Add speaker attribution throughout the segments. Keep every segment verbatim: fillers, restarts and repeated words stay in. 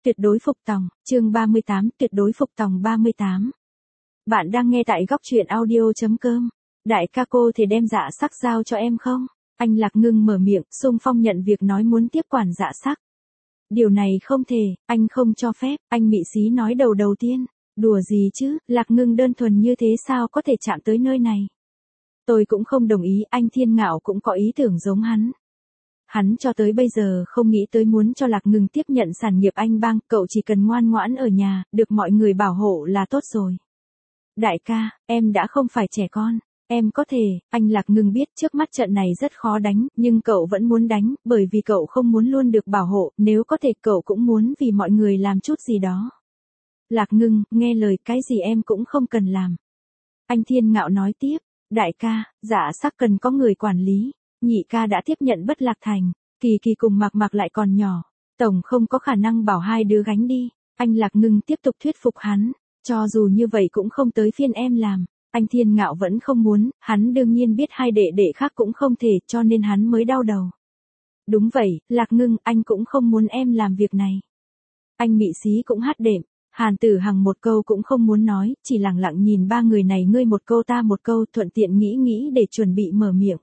Speaker 1: Tuyệt đối phục tòng, chương ba mươi tám, tuyệt đối phục tòng ba mươi tám. Bạn đang nghe tại góc truyện audio chấm com. Đại ca cô thể đem dạ sắc giao cho em không? Anh Lạc Ngưng mở miệng, xung phong nhận việc nói muốn tiếp quản dạ sắc. Điều này không thể, anh không cho phép, anh mị xí nói đầu đầu tiên. Đùa gì chứ, Lạc Ngưng đơn thuần như thế sao có thể chạm tới nơi này? Tôi cũng không đồng ý, anh Thiên Ngạo cũng có ý tưởng giống hắn. Hắn cho tới bây giờ không nghĩ tới muốn cho Lạc Ngưng tiếp nhận sản nghiệp anh bang, cậu chỉ cần ngoan ngoãn ở nhà, được mọi người bảo hộ là tốt rồi. Đại ca, em đã không phải trẻ con, em có thể, anh Lạc Ngưng biết trước mắt trận này rất khó đánh, nhưng cậu vẫn muốn đánh, bởi vì cậu không muốn luôn được bảo hộ, nếu có thể cậu cũng muốn vì mọi người làm chút gì đó. Lạc Ngưng, nghe lời cái gì em cũng không cần làm. Anh Thiên Ngạo nói tiếp, đại ca, dạ sắc cần có người quản lý. Nhị ca đã tiếp nhận Bất Lạc Thành, Kỳ Kỳ cùng Mạc Mạc lại còn nhỏ, tổng không có khả năng bảo hai đứa gánh đi. Anh Lạc Ngưng tiếp tục thuyết phục hắn, cho dù như vậy cũng không tới phiên em làm. Anh Thiên Ngạo vẫn không muốn, hắn đương nhiên biết hai đệ đệ khác cũng không thể, cho nên hắn mới đau đầu. Đúng vậy, Lạc Ngưng, anh cũng không muốn em làm việc này. Anh mị xí cũng hát đệm, Hàn Tử Hằng một câu cũng không muốn nói, chỉ lặng lặng nhìn ba người này ngươi một câu ta một câu, thuận tiện nghĩ nghĩ để chuẩn bị mở miệng.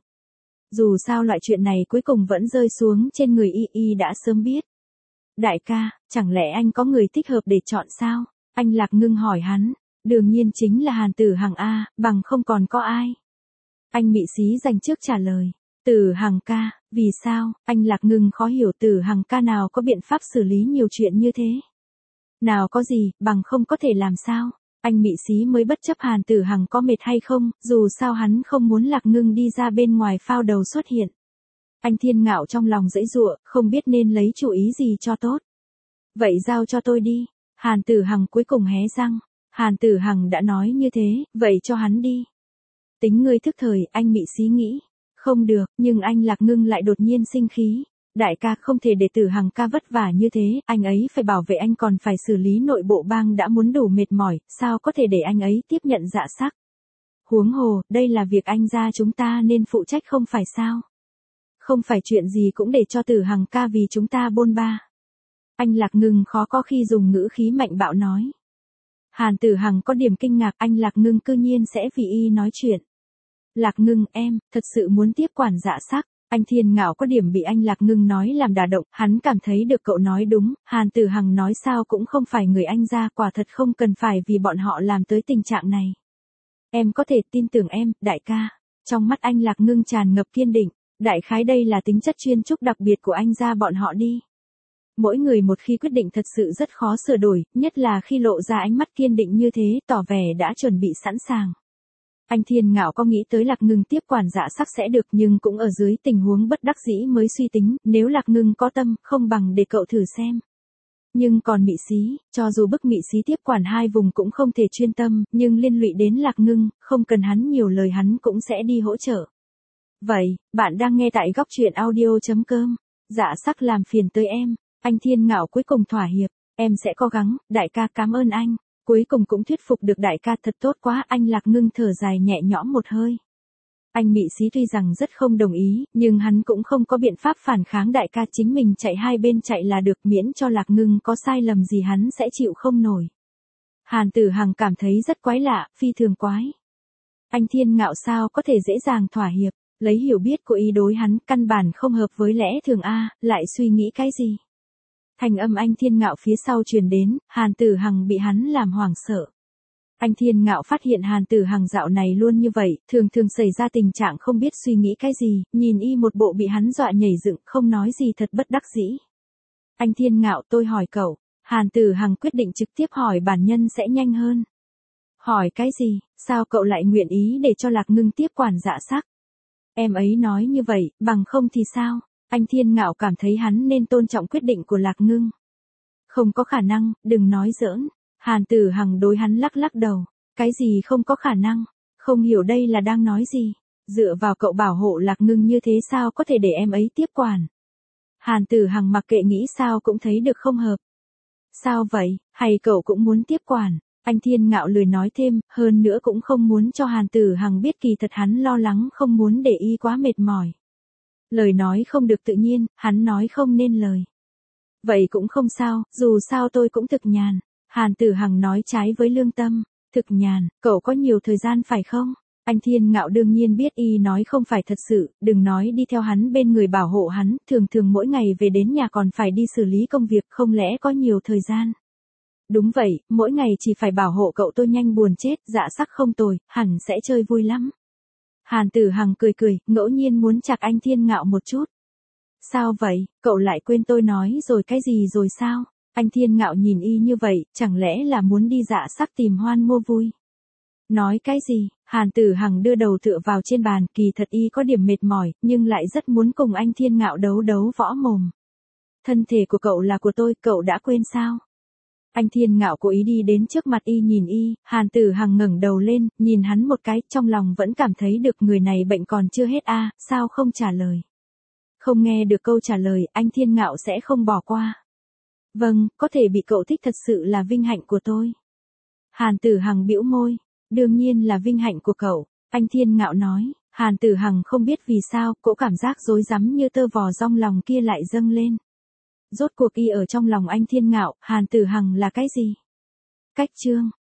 Speaker 1: Dù sao loại chuyện này cuối cùng vẫn rơi xuống trên người y y đã sớm biết. Đại ca, chẳng lẽ anh có người thích hợp để chọn sao? Anh Lạc Ngưng hỏi hắn. Đương nhiên chính là Hàn Tử Hằng A, bằng không còn có ai. Anh mị xí dành trước trả lời. Tử Hằng ca, vì sao? Anh Lạc Ngưng khó hiểu Tử Hằng ca nào có biện pháp xử lý nhiều chuyện như thế. Nào có gì, bằng không có thể làm sao? Anh mị xí mới bất chấp Hàn Tử Hằng có mệt hay không, dù sao hắn không muốn Lạc Ngưng đi ra bên ngoài phao đầu xuất hiện. Anh Thiên Ngạo trong lòng dãy giụa, không biết nên lấy chủ ý gì cho tốt. Vậy giao cho tôi đi. Hàn Tử Hằng cuối cùng hé răng. Hàn Tử Hằng đã nói như thế, vậy cho hắn đi. Tính ngươi thức thời, anh mị xí nghĩ. Không được, nhưng anh Lạc Ngưng lại đột nhiên sinh khí. Đại ca không thể để Tử Hằng ca vất vả như thế, anh ấy phải bảo vệ anh còn phải xử lý nội bộ bang đã muốn đủ mệt mỏi, sao có thể để anh ấy tiếp nhận dạ sắc. Huống hồ, đây là việc anh gia chúng ta nên phụ trách không phải sao. Không phải chuyện gì cũng để cho Tử Hằng ca vì chúng ta bôn ba. Anh Lạc Ngưng khó có khi dùng ngữ khí mạnh bạo nói. Hàn Tử Hằng có điểm kinh ngạc anh Lạc Ngưng cư nhiên sẽ vì y nói chuyện. Lạc Ngưng em, thật sự muốn tiếp quản dạ sắc. Anh Thiên Ngạo có điểm bị anh Lạc Ngưng nói làm đả động, hắn cảm thấy được cậu nói đúng, Hàn Tử Hằng nói sao cũng không phải người anh gia, quả thật không cần phải vì bọn họ làm tới tình trạng này. Em có thể tin tưởng em, đại ca. Trong mắt anh Lạc Ngưng tràn ngập kiên định, đại khái đây là tính chất chuyên trúc đặc biệt của anh gia bọn họ đi. Mỗi người một khi quyết định thật sự rất khó sửa đổi, nhất là khi lộ ra ánh mắt kiên định như thế, tỏ vẻ đã chuẩn bị sẵn sàng. Anh Thiên Ngạo có nghĩ tới Lạc Ngưng tiếp quản dạ sắc sẽ được nhưng cũng ở dưới tình huống bất đắc dĩ mới suy tính, nếu Lạc Ngưng có tâm, không bằng để cậu thử xem. Nhưng còn mị xí, cho dù bức mị xí tiếp quản hai vùng cũng không thể chuyên tâm, nhưng liên lụy đến Lạc Ngưng, không cần hắn nhiều lời hắn cũng sẽ đi hỗ trợ. Vậy, bạn đang nghe tại góc truyện audio chấm com. Dạ sắc làm phiền tới em, anh Thiên Ngạo cuối cùng thỏa hiệp, em sẽ cố gắng, đại ca cảm ơn anh. Cuối cùng cũng thuyết phục được đại ca thật tốt quá, anh Lạc Ngưng thở dài nhẹ nhõm một hơi. Anh mị xí tuy rằng rất không đồng ý, nhưng hắn cũng không có biện pháp phản kháng đại ca chính mình chạy hai bên chạy là được miễn cho Lạc Ngưng có sai lầm gì hắn sẽ chịu không nổi. Hàn Tử Hằng cảm thấy rất quái lạ, phi thường quái. Anh Thiên Ngạo sao có thể dễ dàng thỏa hiệp, lấy hiểu biết của ý đối hắn căn bản không hợp với lẽ thường A, lại suy nghĩ cái gì. Thanh âm anh Thiên Ngạo phía sau truyền đến, Hàn Tử Hằng bị hắn làm hoảng sợ. Anh Thiên Ngạo phát hiện Hàn Tử Hằng dạo này luôn như vậy, thường thường xảy ra tình trạng không biết suy nghĩ cái gì, nhìn y một bộ bị hắn dọa nhảy dựng, không nói gì thật bất đắc dĩ. Anh Thiên Ngạo tôi hỏi cậu, Hàn Tử Hằng quyết định trực tiếp hỏi bản nhân sẽ nhanh hơn. Hỏi cái gì, sao cậu lại nguyện ý để cho Lạc Ngưng tiếp quản dạ sắc? Em ấy nói như vậy, bằng không thì sao? Anh Thiên Ngạo cảm thấy hắn nên tôn trọng quyết định của Lạc Ngưng. Không có khả năng, đừng nói giỡn. Hàn Tử Hằng đối hắn lắc lắc đầu. Cái gì không có khả năng? Không hiểu đây là đang nói gì? Dựa vào cậu bảo hộ Lạc Ngưng như thế sao có thể để em ấy tiếp quản? Hàn Tử Hằng mặc kệ nghĩ sao cũng thấy được không hợp. Sao vậy, hay cậu cũng muốn tiếp quản? Anh Thiên Ngạo lười nói thêm, hơn nữa cũng không muốn cho Hàn Tử Hằng biết kỳ thật hắn lo lắng không muốn để y quá mệt mỏi. Lời nói không được tự nhiên, hắn nói không nên lời. Vậy cũng không sao, dù sao tôi cũng thực nhàn. Hàn Tử Hằng nói trái với lương tâm. Thực nhàn, cậu có nhiều thời gian phải không? Anh Thiên Ngạo đương nhiên biết y nói không phải thật sự, đừng nói đi theo hắn bên người bảo hộ hắn, thường thường mỗi ngày về đến nhà còn phải đi xử lý công việc, không lẽ có nhiều thời gian. Đúng vậy, mỗi ngày chỉ phải bảo hộ cậu tôi nhanh buồn chết, dạ sắc không tồi, hẳn sẽ chơi vui lắm. Hàn Tử Hằng cười cười, ngẫu nhiên muốn chạc anh Thiên Ngạo một chút. Sao vậy, cậu lại quên tôi nói rồi cái gì rồi sao? Anh Thiên Ngạo nhìn y như vậy, chẳng lẽ là muốn đi dạ sắc tìm hoan mua vui? Nói cái gì? Hàn Tử Hằng đưa đầu tựa vào trên bàn, kỳ thật y có điểm mệt mỏi, nhưng lại rất muốn cùng anh Thiên Ngạo đấu đấu võ mồm. Thân thể của cậu là của tôi, cậu đã quên sao? Anh Thiên Ngạo cố ý đi đến trước mặt y nhìn y, Hàn Tử Hằng ngẩng đầu lên, nhìn hắn một cái, trong lòng vẫn cảm thấy được người này bệnh còn chưa hết a, à, sao không trả lời? Không nghe được câu trả lời, anh Thiên Ngạo sẽ không bỏ qua. Vâng, có thể bị cậu thích thật sự là vinh hạnh của tôi. Hàn Tử Hằng bĩu môi, đương nhiên là vinh hạnh của cậu, anh Thiên Ngạo nói. Hàn Tử Hằng không biết vì sao, cỗ cảm giác rối rắm như tơ vò rong lòng kia lại dâng lên. Rốt cuộc y ở trong lòng anh Thiên Ngạo, Hàn Tử Hằng là cái gì? Cách chương